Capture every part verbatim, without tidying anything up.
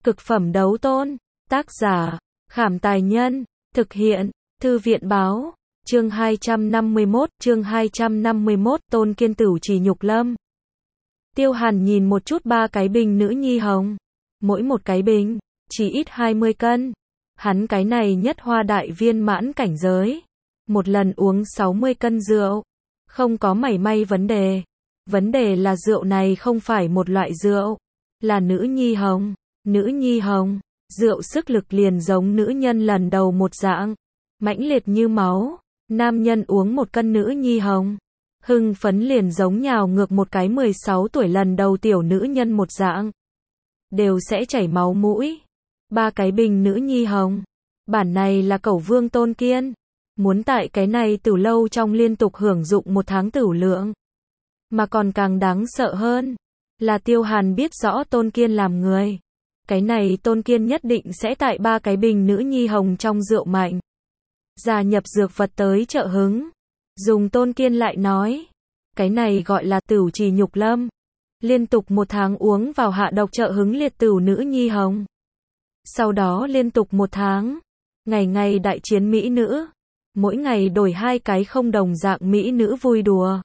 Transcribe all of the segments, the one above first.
Cực phẩm đấu tôn. Tác giả, Khảm Tài Nhân. Thực hiện, Thư viện Báo. Chương hai trăm năm mươi mốt, chương hai trăm năm mươi mốt, Tôn Kiên Tửu Trì Nhục Lâm. Tiêu Hàn nhìn một chút ba cái bình nữ nhi hồng. Mỗi một cái bình, chỉ ít hai mươi cân. Hắn cái này nhất hoa đại viên mãn cảnh giới. Một lần uống sáu mươi cân rượu. Không có mảy may vấn đề. Vấn đề là rượu này không phải một loại rượu. Là nữ nhi hồng. Nữ nhi hồng. Rượu sức lực liền giống nữ nhân lần đầu một dạng. Mãnh liệt như máu. Nam nhân uống một cân nữ nhi hồng. Hưng phấn liền giống nhào ngược một cái mười sáu tuổi lần đầu tiểu nữ nhân một dạng. Đều sẽ chảy máu mũi. Ba cái bình nữ nhi hồng. Bản này là Cẩu Vương Tôn Kiên. Muốn tại cái này tử lâu trong liên tục hưởng dụng một tháng tửu lượng. Mà còn càng đáng sợ hơn. Là Tiêu Hàn biết rõ Tôn Kiên làm người. Cái này Tôn Kiên nhất định sẽ tại ba cái bình nữ nhi hồng trong rượu mạnh. Gia nhập dược vật tới trợ hứng. Dùng Tôn Kiên lại nói. Cái này gọi là Tửu Trì Nhục Lâm. Liên tục một tháng uống vào hạ độc trợ hứng liệt tửu nữ nhi hồng. Sau đó liên tục một tháng. Ngày ngày đại chiến mỹ nữ. Mỗi ngày đổi hai cái không đồng dạng mỹ nữ vui đùa.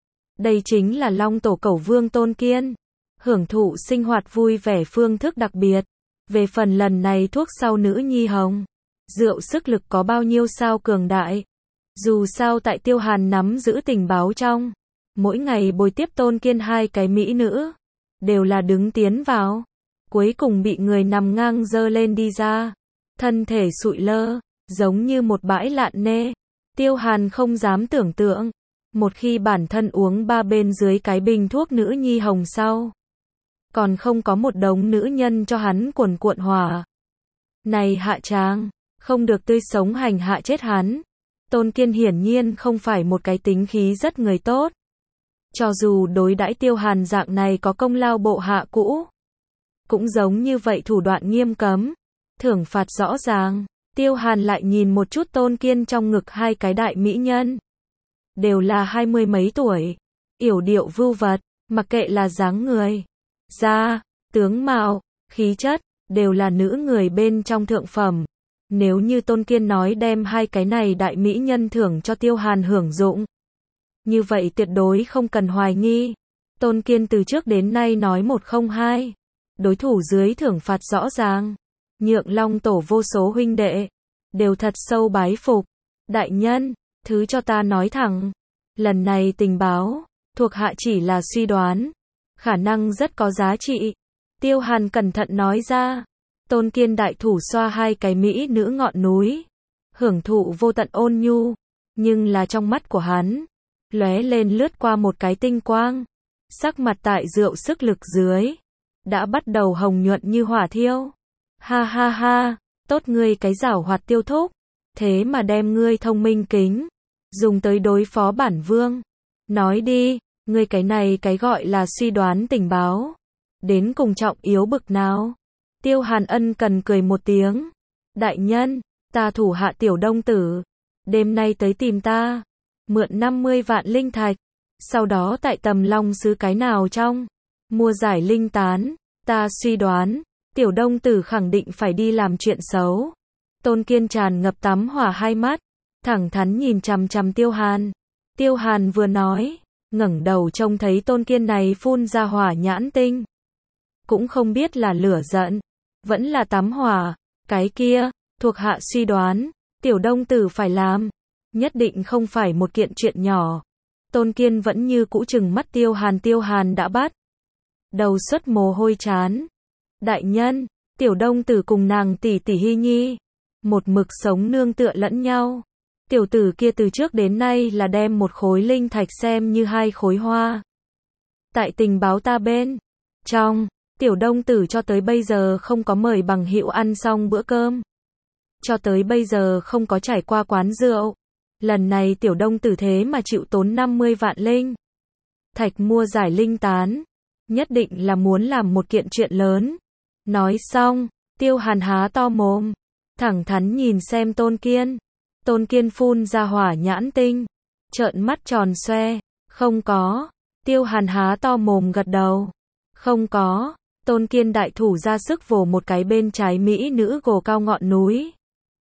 Đây chính là Long Tổ Cẩu Vương Tôn Kiên. Hưởng thụ sinh hoạt vui vẻ phương thức đặc biệt. Về phần lần này thuốc sau nữ nhi hồng. Rượu sức lực có bao nhiêu sao cường đại. Dù sao tại Tiêu Hàn nắm giữ tình báo trong. Mỗi ngày bồi tiếp Tôn Kiên hai cái mỹ nữ. Đều là đứng tiến vào. Cuối cùng bị người nằm ngang dơ lên đi ra. Thân thể sụi lơ. Giống như một bãi lạn nê. Tiêu Hàn không dám tưởng tượng. Một khi bản thân uống ba bên dưới cái bình thuốc nữ nhi hồng sau. Còn không có một đống nữ nhân cho hắn cuồn cuộn hỏa. Này hạ tràng. Không được tươi sống hành hạ chết hắn. Tôn Kiên hiển nhiên không phải một cái tính khí rất người tốt. Cho dù đối đãi Tiêu Hàn dạng này có công lao bộ hạ cũ. Cũng giống như vậy thủ đoạn nghiêm cấm. Thưởng phạt rõ ràng. Tiêu Hàn lại nhìn một chút Tôn Kiên trong ngực hai cái đại mỹ nhân. Đều là hai mươi mấy tuổi. Yểu điệu vưu vật. Mặc kệ là dáng người. Da, tướng mạo, khí chất. Đều là nữ người bên trong thượng phẩm. Nếu như Tôn Kiên nói đem hai cái này đại mỹ nhân thưởng cho Tiêu Hàn hưởng dụng. Như vậy tuyệt đối không cần hoài nghi. Tôn Kiên từ trước đến nay nói một không hai. Đối thủ dưới thưởng phạt rõ ràng. Nhượng Long Tổ vô số huynh đệ. Đều thật sâu bái phục. Đại nhân, thứ cho ta nói thẳng. Lần này tình báo. Thuộc hạ chỉ là suy đoán. Khả năng rất có giá trị. Tiêu Hàn cẩn thận nói ra. Tôn Kiên đại thủ xoa hai cái mỹ nữ ngọn núi. Hưởng thụ vô tận ôn nhu. Nhưng là trong mắt của hắn. Lóe lên lướt qua một cái tinh quang. Sắc mặt tại rượu sức lực dưới. Đã bắt đầu hồng nhuận như hỏa thiêu. Ha ha ha. Tốt ngươi cái giảo hoạt Tiêu thúc. Thế mà đem ngươi thông minh kính. Dùng tới đối phó bản vương. Nói đi. Ngươi cái này cái gọi là suy đoán tình báo. Đến cùng trọng yếu bực nào. Tiêu Hàn ân cần cười một tiếng. Đại nhân, ta thủ hạ Tiểu Đông Tử. Đêm nay tới tìm ta. Mượn năm mươi vạn linh thạch. Sau đó tại Tầm Long Sứ cái nào trong. Mua giải linh tán. Ta suy đoán. Tiểu Đông Tử khẳng định phải đi làm chuyện xấu. Tôn Kiên tràn ngập tắm hỏa hai mắt. Thẳng thắn nhìn chằm chằm Tiêu Hàn. Tiêu Hàn vừa nói. Ngẩng đầu trông thấy Tôn Kiên này phun ra hỏa nhãn tinh. Cũng không biết là lửa giận. Vẫn là tắm hỏa. Cái kia, thuộc hạ suy đoán. Tiểu Đông Tử phải làm. Nhất định không phải một kiện chuyện nhỏ. Tôn Kiên vẫn như cũ chừng mắt Tiêu Hàn. Tiêu Hàn đã bắt đầu xuất mồ hôi chán. Đại nhân, Tiểu Đông Tử cùng nàng tỷ tỷ Hy Nhi. Một mực sống nương tựa lẫn nhau. Tiểu tử kia từ trước đến nay là đem một khối linh thạch xem như hai khối hoa. Tại tình báo ta bên trong. Tiểu Đông Tử cho tới bây giờ không có mời bằng hữu ăn xong bữa cơm. Cho tới bây giờ không có trải qua quán rượu. Lần này Tiểu Đông Tử thế mà chịu tốn năm mươi vạn linh thạch mua giải linh tán. Nhất định là muốn làm một kiện chuyện lớn. Nói xong, Tiêu Hàn há to mồm. Thẳng thắn nhìn xem Tôn Kiên. Tôn Kiên phun ra hỏa nhãn tinh. Trợn mắt tròn xoe. Không có. Tiêu Hàn há to mồm gật đầu. Không có. Tôn Kiên đại thủ ra sức vồ một cái bên trái mỹ nữ gồ cao ngọn núi.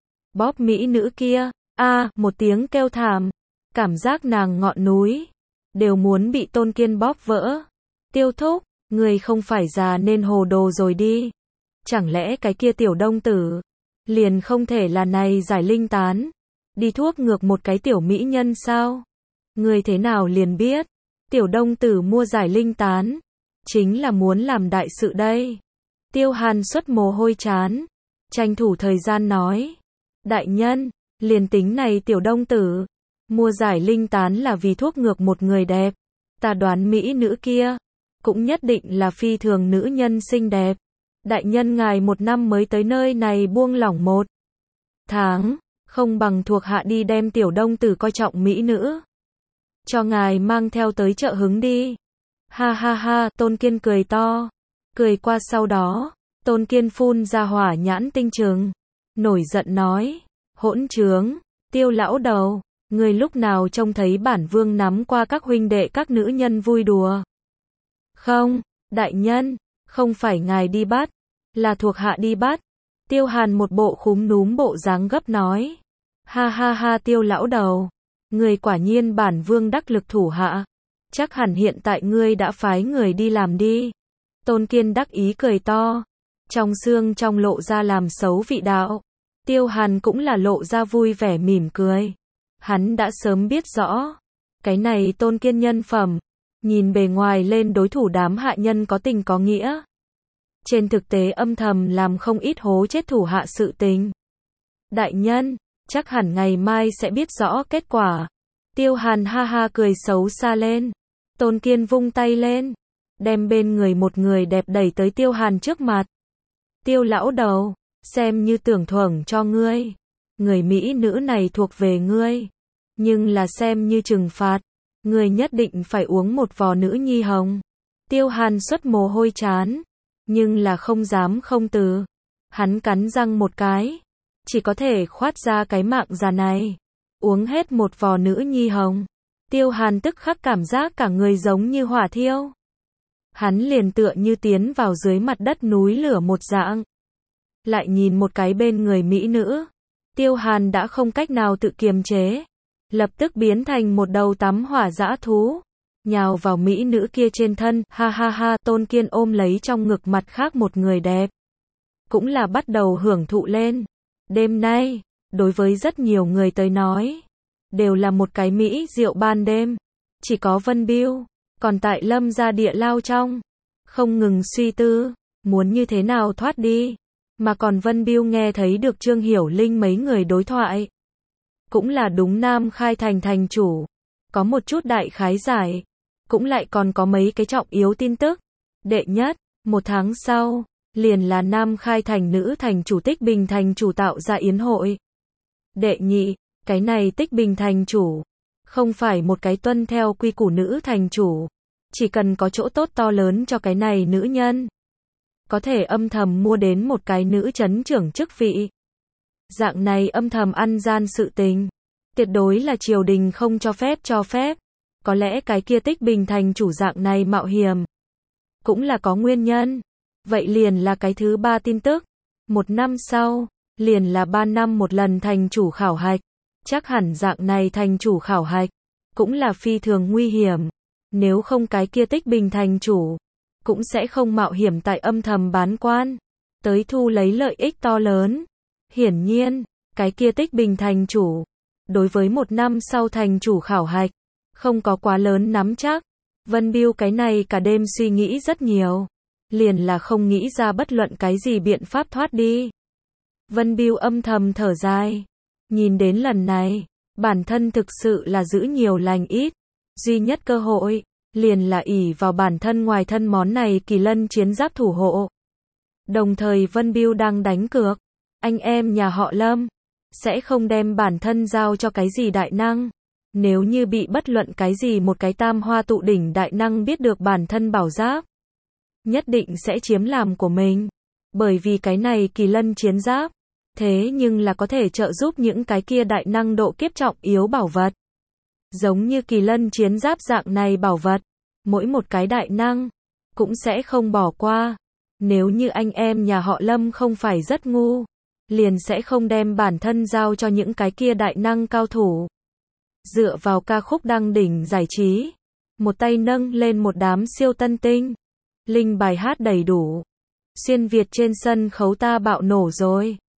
Bóp mỹ nữ kia, a, một tiếng kêu thảm, cảm giác nàng ngọn núi đều muốn bị Tôn Kiên bóp vỡ. Tiêu thúc, người không phải già nên hồ đồ rồi đi. Chẳng lẽ cái kia tiểu đông tử liền không thể là này giải linh tán, đi thuốc ngược một cái tiểu mỹ nhân sao? Người thế nào liền biết, tiểu đông tử mua giải linh tán, chính là muốn làm đại sự đây. Tiêu Hàn xuất mồ hôi chán, tranh thủ thời gian nói. Đại nhân, liền tính này tiểu đông tử, mua giải linh tán là vì thuốc ngược một người đẹp. Ta đoán mỹ nữ kia, cũng nhất định là phi thường nữ nhân xinh đẹp. Đại nhân ngài một năm mới tới nơi này buông lỏng một tháng, không bằng thuộc hạ đi đem tiểu đông tử coi trọng mỹ nữ. Cho ngài mang theo tới chợ hứng đi. Ha ha ha, Tôn Kiên cười to. Cười qua sau đó, Tôn Kiên phun ra hỏa nhãn tinh trừng. Nổi giận nói, hỗn trướng, Tiêu lão đầu, người lúc nào trông thấy bản vương nắm qua các huynh đệ các nữ nhân vui đùa? Không, đại nhân, không phải ngài đi bắt, là thuộc hạ đi bắt. Tiêu Hàn một bộ khúm núm bộ dáng gấp nói. Ha ha ha, Tiêu lão đầu, người quả nhiên bản vương đắc lực thủ hạ. Chắc hẳn hiện tại ngươi đã phái người đi làm đi. Tôn Kiên đắc ý cười to, trong xương trong lộ ra làm xấu vị đạo. Tiêu Hàn cũng là lộ ra vui vẻ mỉm cười. Hắn đã sớm biết rõ, cái này Tôn Kiên nhân phẩm, nhìn bề ngoài lên đối thủ đám hạ nhân có tình có nghĩa. Trên thực tế âm thầm làm không ít hố chết thủ hạ sự tình. Đại nhân, chắc hẳn ngày mai sẽ biết rõ kết quả. Tiêu Hàn ha ha cười xấu xa lên. Tôn Kiên vung tay lên, đem bên người một người đẹp đẩy tới Tiêu Hàn trước mặt. Tiêu lão đầu, xem như tưởng thưởng cho ngươi. Người mỹ nữ này thuộc về ngươi, nhưng là xem như trừng phạt, ngươi nhất định phải uống một vò nữ nhi hồng. Tiêu Hàn xuất mồ hôi chán, nhưng là không dám không từ. Hắn cắn răng một cái, chỉ có thể khoát ra cái mạng già này, uống hết một vò nữ nhi hồng. Tiêu Hàn tức khắc cảm giác cả người giống như hỏa thiêu. Hắn liền tựa như tiến vào dưới mặt đất núi lửa một dạng. Lại nhìn một cái bên người mỹ nữ, Tiêu Hàn đã không cách nào tự kiềm chế, lập tức biến thành một đầu tắm hỏa dã thú, nhào vào mỹ nữ kia trên thân. Ha ha ha, Tôn Kiên ôm lấy trong ngực mặt khác một người đẹp, cũng là bắt đầu hưởng thụ lên. Đêm nay, đối với rất nhiều người tới nói, đều là một cái mỹ diệu ban đêm. Chỉ có Vân Biêu, còn tại Lâm gia địa lao trong, không ngừng suy tư, muốn như thế nào thoát đi. Mà còn Vân Biêu nghe thấy được Trương Hiểu Linh mấy người đối thoại. Cũng là đúng Nam Khai Thành thành chủ. Có một chút đại khái giải. Cũng lại còn có mấy cái trọng yếu tin tức. Đệ nhất, một tháng sau, liền là Nam Khai Thành nữ thành chủ Tích Bình thành chủ tạo ra yến hội. Đệ nhị, cái này Tích Bình thành chủ, không phải một cái tuân theo quy củ nữ thành chủ. Chỉ cần có chỗ tốt to lớn cho cái này nữ nhân, có thể âm thầm mua đến một cái nữ chấn trưởng chức vị. Dạng này âm thầm ăn gian sự tình, tuyệt đối là triều đình không cho phép cho phép. Có lẽ cái kia Tích Bình thành chủ dạng này mạo hiểm, cũng là có nguyên nhân. Vậy liền là cái thứ ba tin tức. Một năm sau, liền là ba năm một lần thành chủ khảo hạch. Chắc hẳn dạng này thành chủ khảo hạch, cũng là phi thường nguy hiểm. Nếu không cái kia Tích Bình thành chủ, cũng sẽ không mạo hiểm tại âm thầm bán quan, tới thu lấy lợi ích to lớn. Hiển nhiên, cái kia Tích Bình thành chủ, đối với một năm sau thành chủ khảo hạch, không có quá lớn nắm chắc. Vân Biêu cái này cả đêm suy nghĩ rất nhiều, liền là không nghĩ ra bất luận cái gì biện pháp thoát đi. Vân Biêu âm thầm thở dài, nhìn đến lần này, bản thân thực sự là giữ nhiều lành ít, duy nhất cơ hội, liền là ỷ vào bản thân ngoài thân món này Kỳ Lân chiến giáp thủ hộ. Đồng thời Vân Biêu đang đánh cược, anh em nhà họ Lâm, sẽ không đem bản thân giao cho cái gì đại năng. Nếu như bị bất luận cái gì một cái tam hoa tụ đỉnh đại năng biết được bản thân bảo giáp, nhất định sẽ chiếm làm của mình. Bởi vì cái này Kỳ Lân chiến giáp, thế nhưng là có thể trợ giúp những cái kia đại năng độ kiếp trọng yếu bảo vật. Giống như Kỳ Lân chiến giáp dạng này bảo vật, mỗi một cái đại năng cũng sẽ không bỏ qua. Nếu như anh em nhà họ Lâm không phải rất ngu, liền sẽ không đem bản thân giao cho những cái kia đại năng cao thủ. Dựa vào ca khúc đăng đỉnh giải trí, một tay nâng lên một đám siêu tân tinh, linh bài hát đầy đủ. Xuyên Việt trên sân khấu ta bạo nổ rồi.